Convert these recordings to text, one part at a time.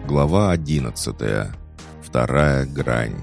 Глава 11. Вторая грань.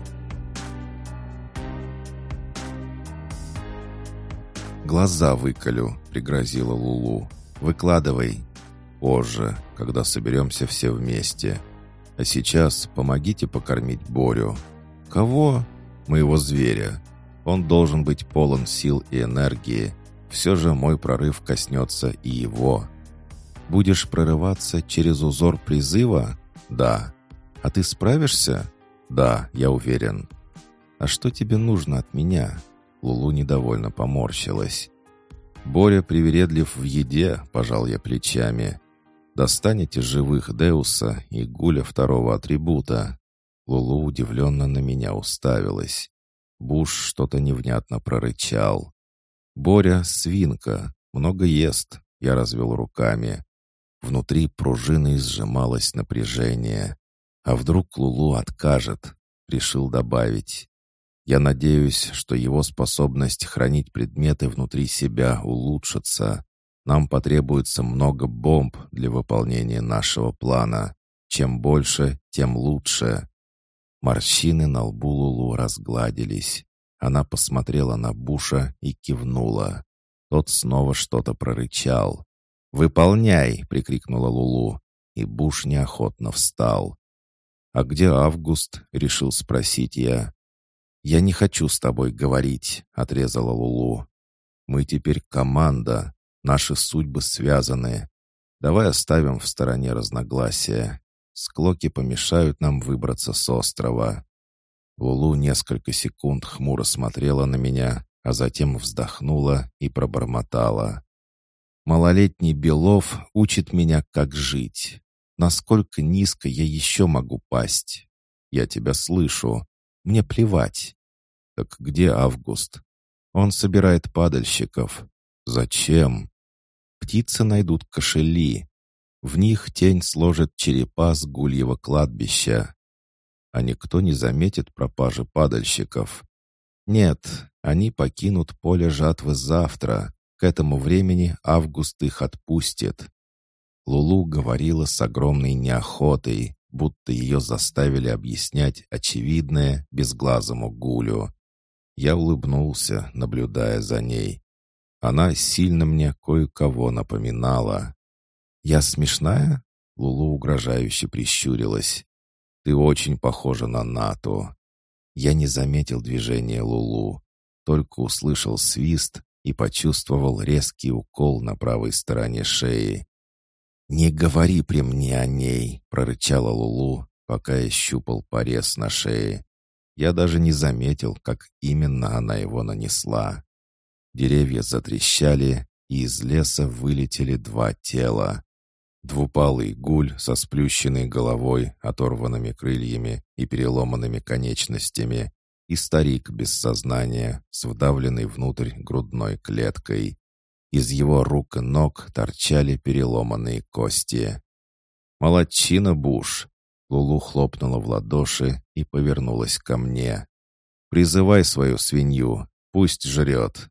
«Глаза выколю», — пригрозила Лулу. «Выкладывай. Позже, когда соберемся все вместе. А сейчас помогите покормить Борю». «Кого?» «Моего зверя. Он должен быть полон сил и энергии. Все же мой прорыв коснется и его». «Будешь прорываться через узор призыва?» «Да». «А ты справишься?» «Да, я уверен». «А что тебе нужно от меня?» Лулу недовольно поморщилась. «Боря привередлив в еде», — пожал я плечами. «Достанете живых Деуса и Гуля второго атрибута». Лулу удивленно на меня уставилась. Буш что-то невнятно прорычал. «Боря — свинка, много ест», — я развел руками. Внутри пружиной сжималось напряжение. А вдруг Лулу откажет? Решил добавить. Я надеюсь, что его способность хранить предметы внутри себя улучшится. Нам потребуется много бомб для выполнения нашего плана. Чем больше, тем лучше. Морщины на лбу Лулу разгладились. Она посмотрела на Буша и кивнула. Тот снова что-то прорычал. «Выполняй!» — прикрикнула Лулу, и Буш неохотно встал. «А где Август?» — решил спросить я. «Я не хочу с тобой говорить», — отрезала Лулу. «Мы теперь команда, наши судьбы связаны. Давай оставим в стороне разногласия. Склоки помешают нам выбраться с острова». Лулу несколько секунд хмуро смотрела на меня, а затем вздохнула и пробормотала. «Малолетний Белов учит меня, как жить. Насколько низко я еще могу пасть? Я тебя слышу. Мне плевать». «Так где Август?» «Он собирает падальщиков». «Зачем?» «Птицы найдут кошели. В них тень сложит черепа с гульего кладбища». «А никто не заметит пропажи падальщиков?» «Нет, они покинут поле жатвы завтра. К этому времени Август их отпустит». Лулу говорила с огромной неохотой, будто ее заставили объяснять очевидное безглазому Гулю. Я улыбнулся, наблюдая за ней. Она сильно мне кое-кого напоминала. «Я смешная?» — Лулу угрожающе прищурилась. «Ты очень похожа на Нату». Я не заметил движения Лулу, только услышал свист и почувствовал резкий укол на правой стороне шеи. «Не говори при мне о ней!» — прорычала Лулу, пока я щупал порез на шее. Я даже не заметил, как именно она его нанесла. Деревья затрещали, и из леса вылетели два тела. Двупалый гуль со сплющенной головой, оторванными крыльями и переломанными конечностями, и старик без сознания, с вдавленной внутрь грудной клеткой. Из его рук и ног торчали переломанные кости. «Молодчина, Буш!» Лулу хлопнула в ладоши и повернулась ко мне. «Призывай свою свинью, пусть жрет».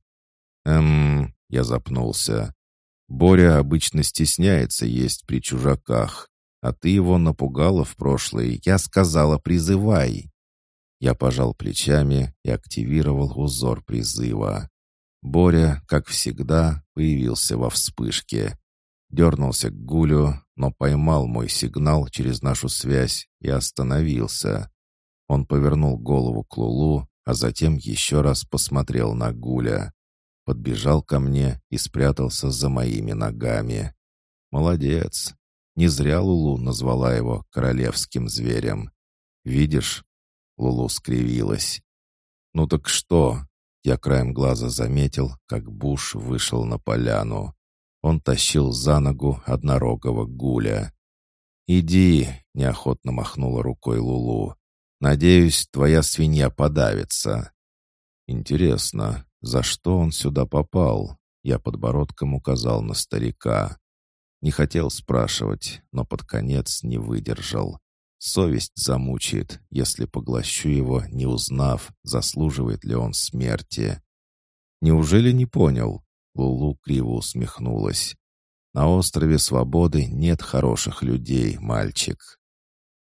Я запнулся. «Боря обычно стесняется есть при чужаках, а ты его напугала в прошлое. Я сказала, призывай». Я пожал плечами и активировал узор призыва. Боря, как всегда, появился во вспышке. Дернулся к Гулю, но поймал мой сигнал через нашу связь и остановился. Он повернул голову к Лулу, а затем еще раз посмотрел на Гуля. Подбежал ко мне и спрятался за моими ногами. Молодец. Не зря Лулу назвала его королевским зверем. «Видишь?» Лулу скривилась. «Ну так что?» Я краем глаза заметил, как Буш вышел на поляну. Он тащил за ногу однорогого Гуля. «Иди», — неохотно махнула рукой Лулу. «Надеюсь, твоя свинья подавится». «Интересно, за что он сюда попал?» Я подбородком указал на старика. Не хотел спрашивать, но под конец не выдержал. Совесть замучает, если поглощу его, не узнав, заслуживает ли он смерти. «Неужели не понял?» Лулу криво усмехнулась. «На острове Свободы нет хороших людей, мальчик».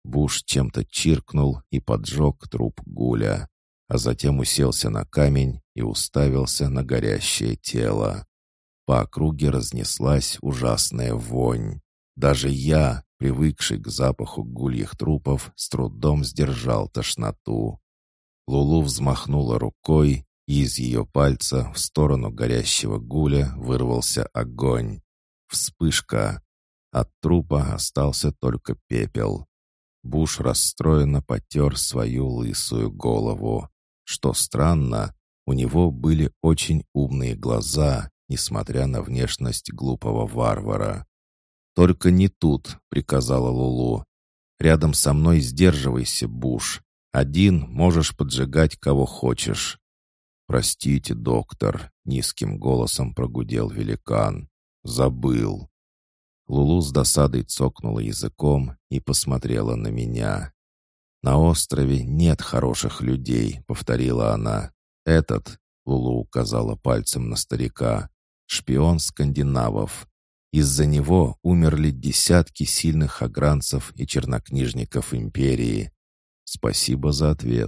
Буш чем-то чиркнул и поджег труп Гуля, а затем уселся на камень и уставился на горящее тело. По округе разнеслась ужасная вонь. Даже я, привыкший к запаху гульих трупов, с трудом сдержал тошноту. Лулу взмахнула рукой, и из ее пальца в сторону горящего Гуля вырвался огонь. Вспышка. От трупа остался только пепел. Буш расстроенно потер свою лысую голову. Что странно, у него были очень умные глаза, несмотря на внешность глупого варвара. «Только не тут», — приказала Лулу. «Рядом со мной сдерживайся, Буш. Один можешь поджигать кого хочешь». «Простите, доктор», — низким голосом прогудел великан. «Забыл». Лулу с досадой цокнула языком и посмотрела на меня. «На острове нет хороших людей», — повторила она. «Этот», — Лулу указала пальцем на старика, — «шпион скандинавов. Из-за него умерли десятки сильных агранцев и чернокнижников империи. Спасибо за ответ».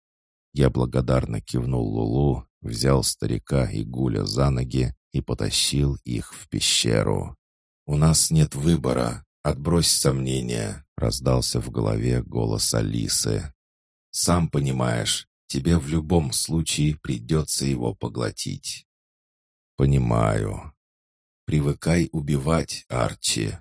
Я благодарно кивнул Лулу, взял старика и Гуля за ноги и потащил их в пещеру. «У нас нет выбора. Отбрось сомнения», — раздался в голове голос Алисы. «Сам понимаешь, тебе в любом случае придется его поглотить». «Понимаю. Привыкай убивать, Арчи».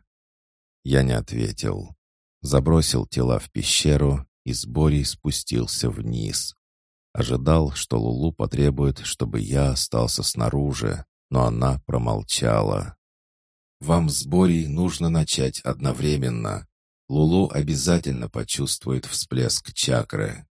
Я не ответил. Забросил тела в пещеру и с Борей спустился вниз. Ожидал, что Лулу потребует, чтобы я остался снаружи, но она промолчала. «Вам с Борей нужно начать одновременно. Лулу обязательно почувствует всплеск чакры».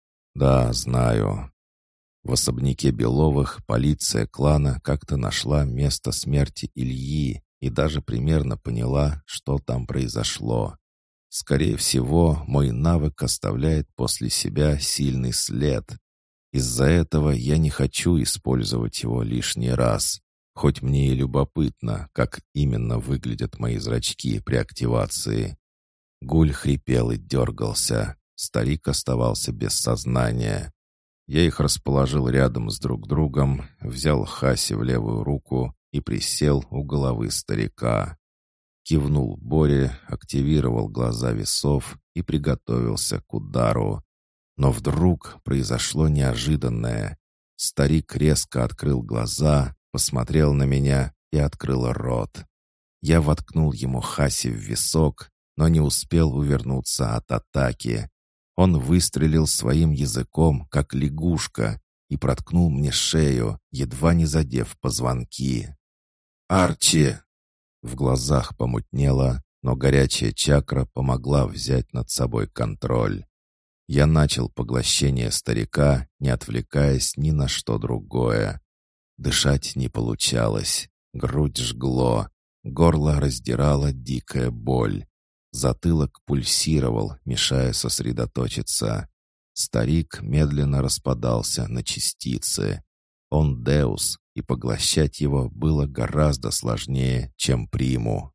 «Да, знаю». В особняке Беловых полиция клана как-то нашла место смерти Ильи и даже примерно поняла, что там произошло. Скорее всего, мой навык оставляет после себя сильный след. Из-за этого я не хочу использовать его лишний раз, хоть мне и любопытно, как именно выглядят мои зрачки при активации. Гуль хрипел и дергался. Старик оставался без сознания. Я их расположил рядом с друг другом, взял Хаси в левую руку и присел у головы старика. Кивнул Боре, активировал глаза весов и приготовился к удару. Но вдруг произошло неожиданное. Старик резко открыл глаза, посмотрел на меня и открыл рот. Я воткнул ему Хаси в висок, но не успел увернуться от атаки. Он выстрелил своим языком, как лягушка, и проткнул мне шею, едва не задев позвонки. «Арчи!» В глазах помутнело, но горячая чакра помогла взять над собой контроль. Я начал поглощение старика, не отвлекаясь ни на что другое. Дышать не получалось, грудь жгло, горло раздирала дикая боль. Затылок пульсировал, мешая сосредоточиться. Старик медленно распадался на частицы. Он Деус, и поглощать его было гораздо сложнее, чем Приму.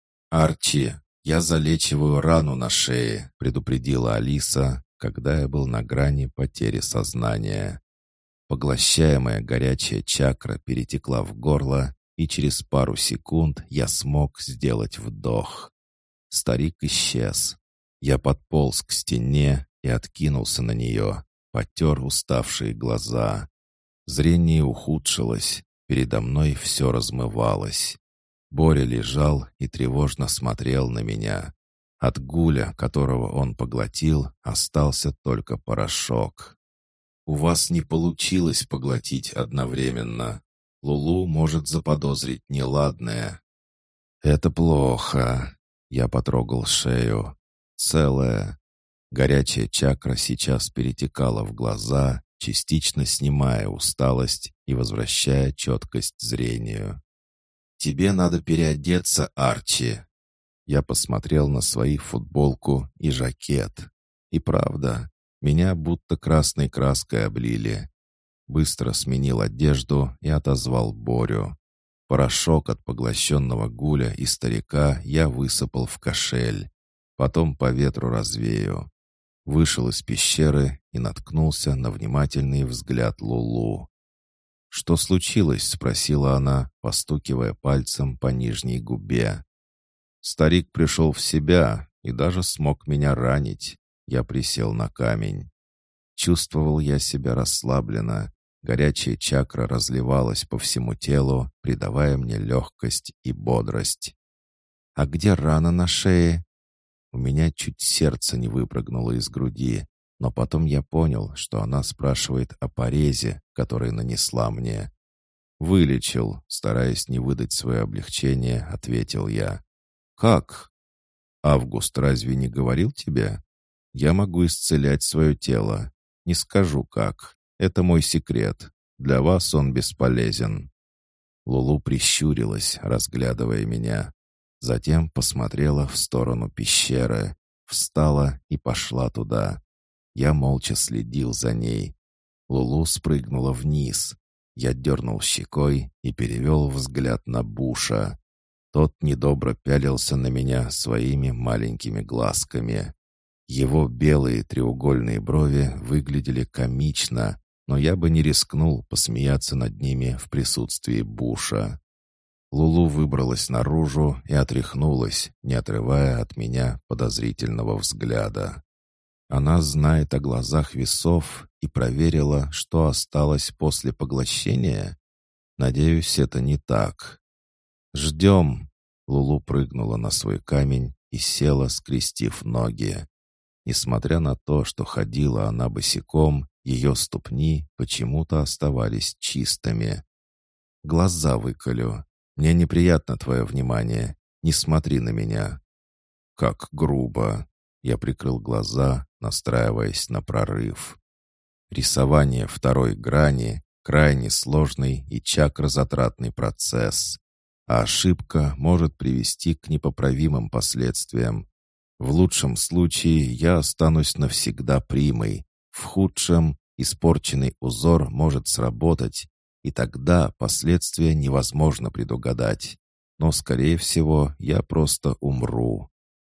«Арчи, я залечиваю рану на шее», — предупредила Алиса, когда я был на грани потери сознания. Поглощаемая горячая чакра перетекла в горло, и через пару секунд я смог сделать вдох. Старик исчез. Я подполз к стене и откинулся на нее, потер уставшие глаза. Зрение ухудшилось, передо мной все размывалось. Боря лежал и тревожно смотрел на меня. От Гуля, которого он поглотил, остался только порошок. «У вас не получилось поглотить одновременно. Лулу может заподозрить неладное». «Это плохо». Я потрогал шею. Целая. Горячая чакра сейчас перетекала в глаза, частично снимая усталость и возвращая четкость зрению. «Тебе надо переодеться, Арчи». Я посмотрел на свою футболку и жакет. И правда, меня будто красной краской облили. Быстро сменил одежду и отозвал Борю. Порошок от поглощенного Гуля и старика я высыпал в кошель. потом по ветру развею. Вышел из пещеры и наткнулся на внимательный взгляд Лулу. «Что случилось?» — спросила она, постукивая пальцем по нижней губе. Старик пришел в себя и даже смог меня ранить. Я присел на камень. Чувствовал я себя расслабленно. Горячая чакра разливалась по всему телу, придавая мне легкость и бодрость. «А где рана на шее?» У меня чуть сердце не выпрыгнуло из груди, но потом я понял, что она спрашивает о порезе, который нанесла мне. «Вылечил», стараясь не выдать свое облегчение, ответил я. «Как?» «Август разве не говорил тебе? Я могу исцелять свое тело. Не скажу как. Это мой секрет. Для вас он бесполезен». Лулу прищурилась, разглядывая меня. Затем посмотрела в сторону пещеры, встала и пошла туда. Я молча следил за ней. Лулу спрыгнула вниз. Я дернул щекой и перевел взгляд на Буша. Тот недобро пялился на меня своими маленькими глазками. Его белые треугольные брови выглядели комично, но я бы не рискнул посмеяться над ними в присутствии Буша. Лулу выбралась наружу и отряхнулась, не отрывая от меня подозрительного взгляда. Она знает о глазах весов и проверила, что осталось после поглощения? Надеюсь, это не так. «Ждем!» Лулу прыгнула на свой камень и села, скрестив ноги. Несмотря на то, что ходила она босиком, ее ступни почему-то оставались чистыми. «Глаза выколю. Мне неприятно твое внимание. Не смотри на меня». «Как грубо!» Я прикрыл глаза, настраиваясь на прорыв. Рисование второй грани — крайне сложный и чакрозатратный процесс. А ошибка может привести к непоправимым последствиям. В лучшем случае я останусь навсегда примой. В худшем испорченный узор может сработать, и тогда последствия невозможно предугадать. Но, скорее всего, я просто умру.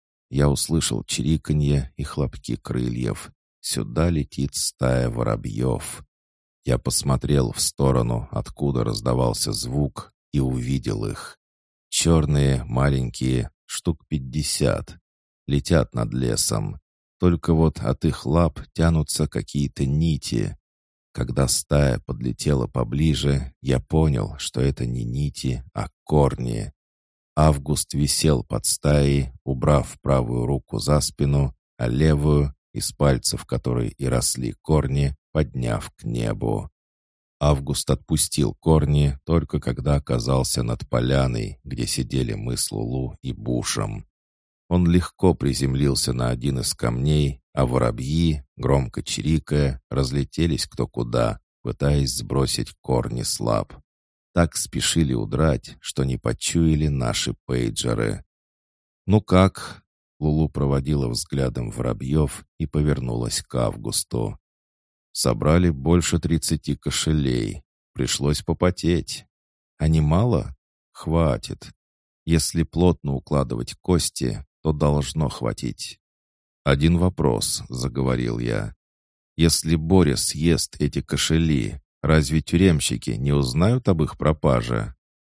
Я услышал чириканье и хлопки крыльев. Сюда летит стая воробьев. Я посмотрел в сторону, откуда раздавался звук, и увидел их. Черные, маленькие, штук 50. Летят над лесом. Только вот от их лап тянутся какие-то нити. Когда стая подлетела поближе, я понял, что это не нити, а корни. Август висел под стаей, убрав правую руку за спину, а левую, из пальцев которой и росли корни, подняв к небу. Август отпустил корни только когда оказался над поляной, где сидели мы с Лулу и Бушем. Он легко приземлился на один из камней, а воробьи, громко чирикая, разлетелись кто куда, пытаясь сбросить корни с лап. Так спешили удрать, что не почуяли наши пейджеры. «Ну как?» — Лулу проводила взглядом воробьев и повернулась к Августу. «Собрали больше 30 кошелей. Пришлось попотеть. А не мало? Хватит. Если плотно укладывать кости, то должно хватить». «Один вопрос», — заговорил я. «Если Боря съест эти кошели, разве тюремщики не узнают об их пропаже?»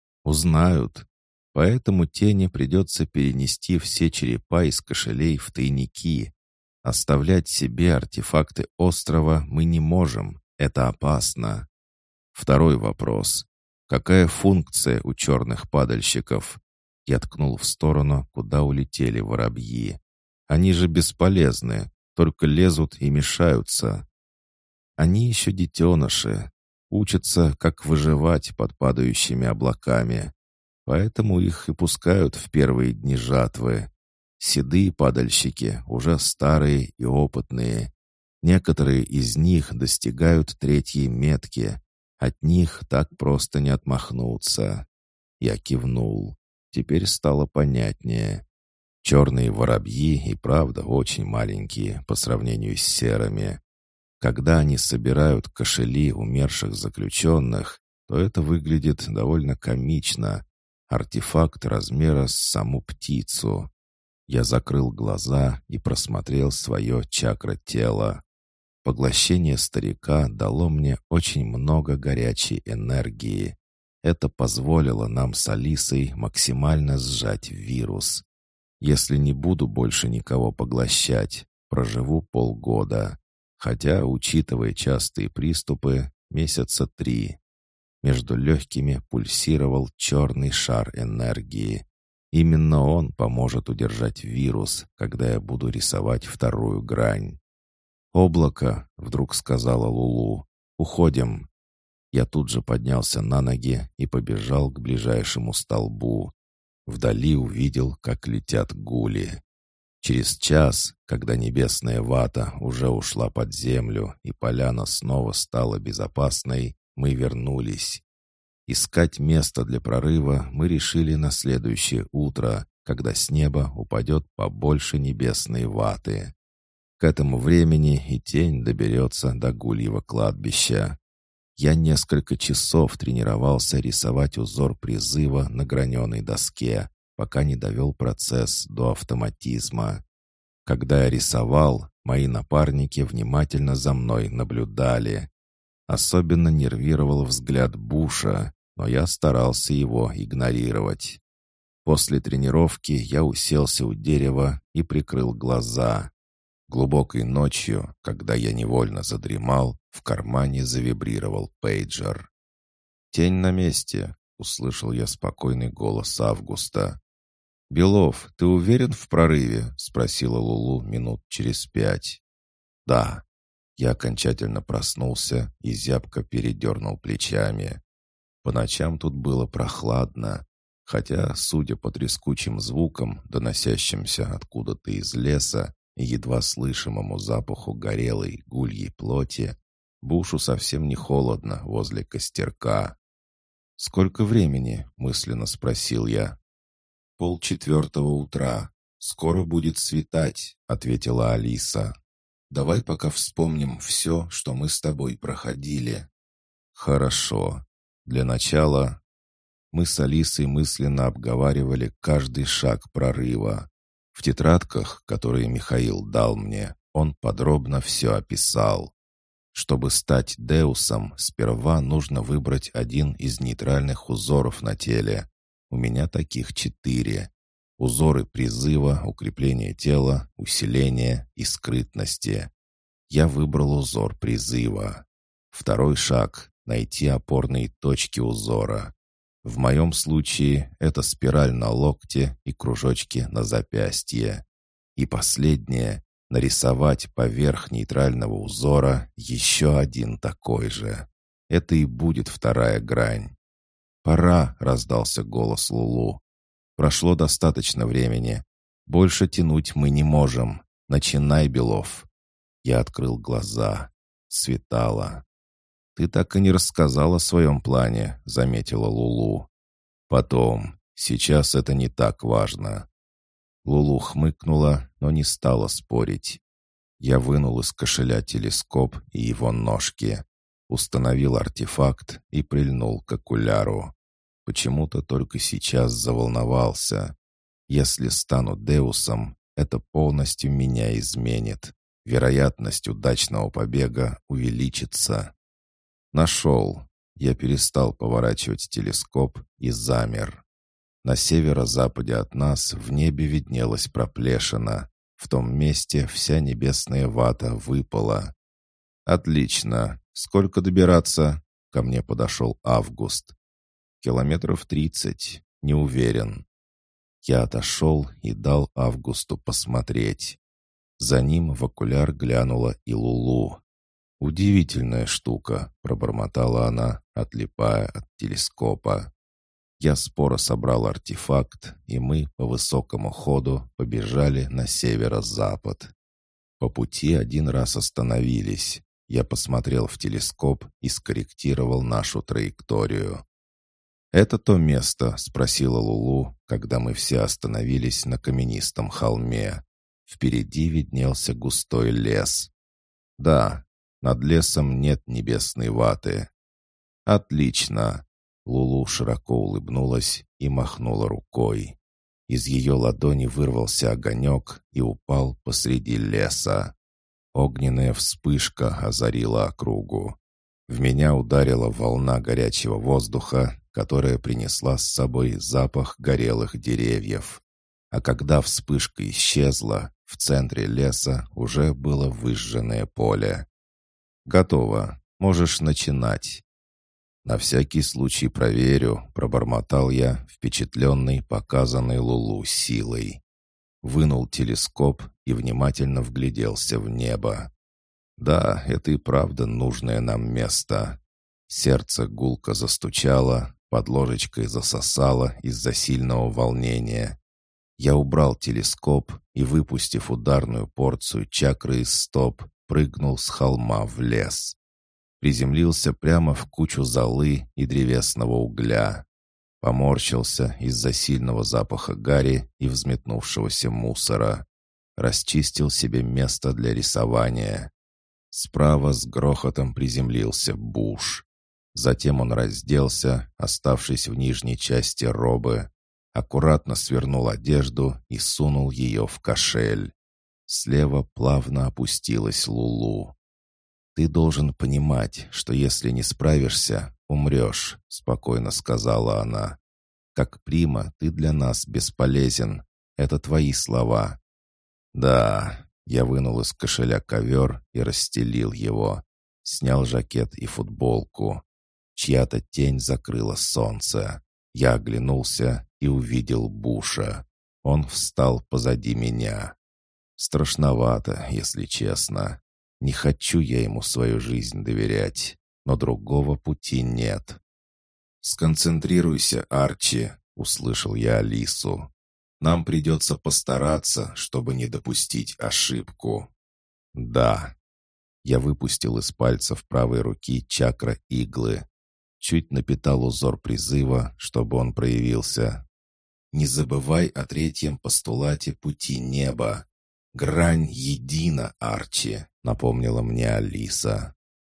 «Узнают. Поэтому Тени придется перенести все черепа из кошелей в тайники. Оставлять себе артефакты острова мы не можем. Это опасно». «Второй вопрос. Какая функция у черных падальщиков?» Я ткнул в сторону, куда улетели воробьи. «Они же бесполезны, только лезут и мешаются». «Они еще детеныши, учатся, как выживать под падающими облаками. Поэтому их и пускают в первые дни жатвы. Седые падальщики уже старые и опытные. Некоторые из них достигают третьей метки. От них так просто не отмахнуться». Я кивнул. Теперь стало понятнее. Черные воробьи и правда очень маленькие по сравнению с серыми. Когда они собирают кошели умерших заключенных, то это выглядит довольно комично. Артефакт размера с саму птицу. Я закрыл глаза и просмотрел свое чакра-тело. Поглощение старика дало мне очень много горячей энергии. Это позволило нам с Алисой максимально сжать вирус. Если не буду больше никого поглощать, проживу полгода. Хотя, учитывая частые приступы, месяца 3. Между легкими пульсировал черный шар энергии. Именно он поможет удержать вирус, когда я буду рисовать вторую грань. «Облако», — вдруг сказала Лулу, — «уходим». Я тут же поднялся на ноги и побежал к ближайшему столбу. Вдали увидел, как летят гули. Через час, когда небесная вата уже ушла под землю и поляна снова стала безопасной, мы вернулись. Искать место для прорыва мы решили на следующее утро, когда с неба упадет побольше небесной ваты. К этому времени и тень доберется до Гульего кладбища. Я несколько часов тренировался рисовать узор призыва на граненой доске, пока не довел процесс до автоматизма. Когда я рисовал, мои напарники внимательно за мной наблюдали. Особенно нервировал взгляд Буша, но я старался его игнорировать. После тренировки я уселся у дерева и прикрыл глаза. Глубокой ночью, когда я невольно задремал, в кармане завибрировал пейджер. «Тень на месте», — услышал я спокойный голос Августа. «Белов, ты уверен в прорыве?» — спросила Лулу минут через 5. «Да». Я окончательно проснулся и зябко передернул плечами. По ночам тут было прохладно, хотя, судя по трескучим звукам, доносящимся откуда-то из леса, и едва слышимому запаху горелой гульей плоти, Бушу совсем не холодно возле костерка. «Сколько времени?» — мысленно спросил я. 3:30 утра. Скоро будет светать», — ответила Алиса. «Давай пока вспомним все, что мы с тобой проходили». «Хорошо. Для начала...» Мы с Алисой мысленно обговаривали каждый шаг прорыва. В тетрадках, которые Михаил дал мне, он подробно все описал. Чтобы стать Деусом, сперва нужно выбрать один из нейтральных узоров на теле. У меня таких 4. Узоры призыва, укрепления тела, усиления и скрытности. Я выбрал узор призыва. Второй шаг — найти опорные точки узора. В моем случае это спираль на локте и кружочки на запястье. И последнее — нарисовать поверх нейтрального узора еще один такой же. Это и будет вторая грань. «Пора», — раздался голос Лулу. «Прошло достаточно времени. Больше тянуть мы не можем. Начинай, Белов». Я открыл глаза. Светало. «Ты так и не рассказал о своем плане», — заметила Лулу. «Потом. Сейчас это не так важно». Лулу хмыкнула, но не стала спорить. Я вынул из кошеля телескоп и его ножки, установил артефакт и прильнул к окуляру. Почему-то только сейчас заволновался. Если стану Деусом, это полностью меня изменит. Вероятность удачного побега увеличится. Нашел. Я перестал поворачивать телескоп и замер. На северо-западе от нас в небе виднелась проплешина. В том месте вся небесная вата выпала. «Отлично. Сколько добираться?» Ко мне подошел Август. 30 километров. Не уверен. Я отошел и дал Августу посмотреть. За ним в окуляр глянула и Лулу. «Удивительная штука», — пробормотала она, отлипая от телескопа. Я споро собрал артефакт, и мы по высокому ходу побежали на северо-запад. По пути один раз остановились. Я посмотрел в телескоп и скорректировал нашу траекторию. «Это то место?» — спросила Лулу, когда мы все остановились на каменистом холме. Впереди виднелся густой лес. «Да, над лесом нет небесной ваты». «Отлично!» — Лулу широко улыбнулась и махнула рукой. Из ее ладони вырвался огонек и упал посреди леса. Огненная вспышка озарила округу. В меня ударила волна горячего воздуха, которая принесла с собой запах горелых деревьев. А когда вспышка исчезла, в центре леса уже было выжженное поле. «Готово. Можешь начинать». «На всякий случай проверю», — пробормотал я, впечатленный показанной Лулу силой. Вынул телескоп и внимательно вгляделся в небо. Да, это и правда нужное нам место. Сердце гулко застучало, под ложечкой засосало из-за сильного волнения. Я убрал телескоп и, выпустив ударную порцию чакры из стоп, прыгнул с холма в лес. Приземлился прямо в кучу золы и древесного угля. Поморщился из-за сильного запаха гари и взметнувшегося мусора. Расчистил себе место для рисования. Справа с грохотом приземлился Буш. Затем он разделся, оставшись в нижней части робы, аккуратно свернул одежду и сунул ее в кошель. Слева плавно опустилась Лулу. «Ты должен понимать, что если не справишься, умрешь», — спокойно сказала она. «Как прима ты для нас бесполезен. Это твои слова». «Да». Я вынул из кошеля ковер и расстелил его. Снял жакет и футболку. Чья-то тень закрыла солнце. Я оглянулся и увидел Буша. Он встал позади меня. Страшновато, если честно. Не хочу я ему свою жизнь доверять, но другого пути нет. «Сконцентрируйся, Арчи», — услышал я Алису. «Нам придется постараться, чтобы не допустить ошибку». «Да». Я выпустил из пальцев правой руки чакра иглы. Чуть напитал узор призыва, чтобы он проявился. «Не забывай о третьем постулате пути неба. Грань едина, Арчи», — напомнила мне Алиса.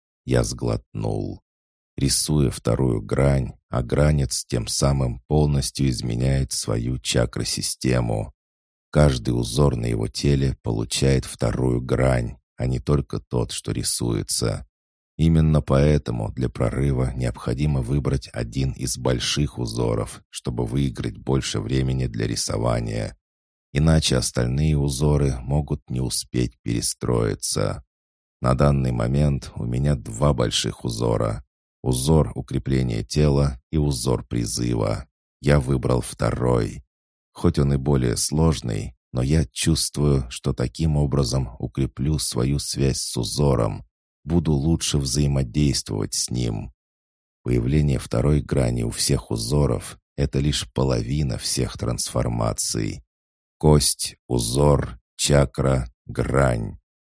Я сглотнул. Рисуя вторую грань, агранец тем самым полностью изменяет свою чакросистему. Каждый узор на его теле получает вторую грань, а не только тот, что рисуется. Именно поэтому для прорыва необходимо выбрать один из больших узоров, чтобы выиграть больше времени для рисования. Иначе остальные узоры могут не успеть перестроиться. На данный момент у меня два больших узора. Узор укрепления тела и узор призыва. Я выбрал второй. Хоть он и более сложный, но я чувствую, что таким образом укреплю свою связь с узором. Буду лучше взаимодействовать с ним. Появление второй грани у всех узоров — это лишь половина всех трансформаций. Кость, узор, чакра, грань.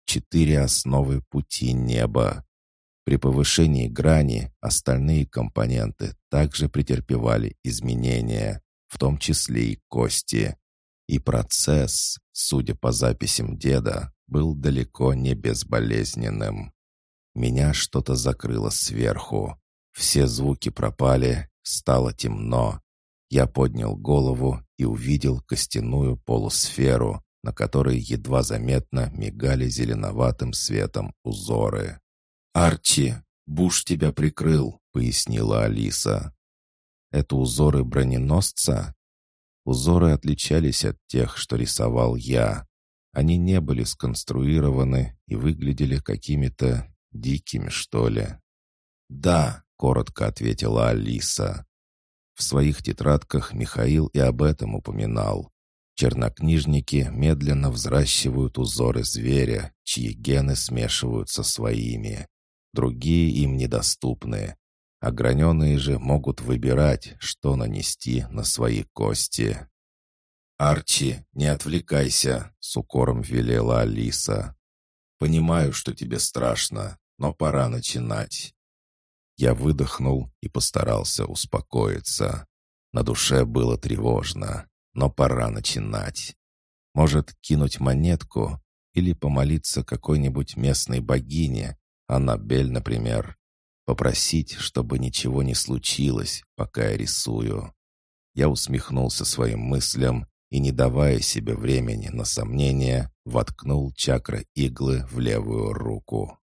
4 основы пути неба. При повышении грани остальные компоненты также претерпевали изменения, в том числе и кости. И процесс, судя по записям деда, был далеко не безболезненным. Меня что-то закрыло сверху. Все звуки пропали, стало темно. Я поднял голову и увидел костяную полусферу, на которой едва заметно мигали зеленоватым светом узоры. «Арчи, Буш тебя прикрыл», — пояснила Алиса. «Это узоры броненосца?» Узоры отличались от тех, что рисовал я. Они не были сконструированы и выглядели какими-то дикими, что ли. «Да», — коротко ответила Алиса. В своих тетрадках Михаил и об этом упоминал. Чернокнижники медленно взращивают узоры зверя, чьи гены смешиваются своими. Другие им недоступны. Ограненные же могут выбирать, что нанести на свои кости. «Арчи, не отвлекайся», — с укором велела Алиса. «Понимаю, что тебе страшно, но пора начинать». Я выдохнул и постарался успокоиться. На душе было тревожно, но пора начинать. Может, кинуть монетку или помолиться какой-нибудь местной богине, Аннабель, например. Попросить, чтобы ничего не случилось, пока я рисую. Я усмехнулся своим мыслям и, не давая себе времени на сомнения, воткнул чакра иглы в левую руку.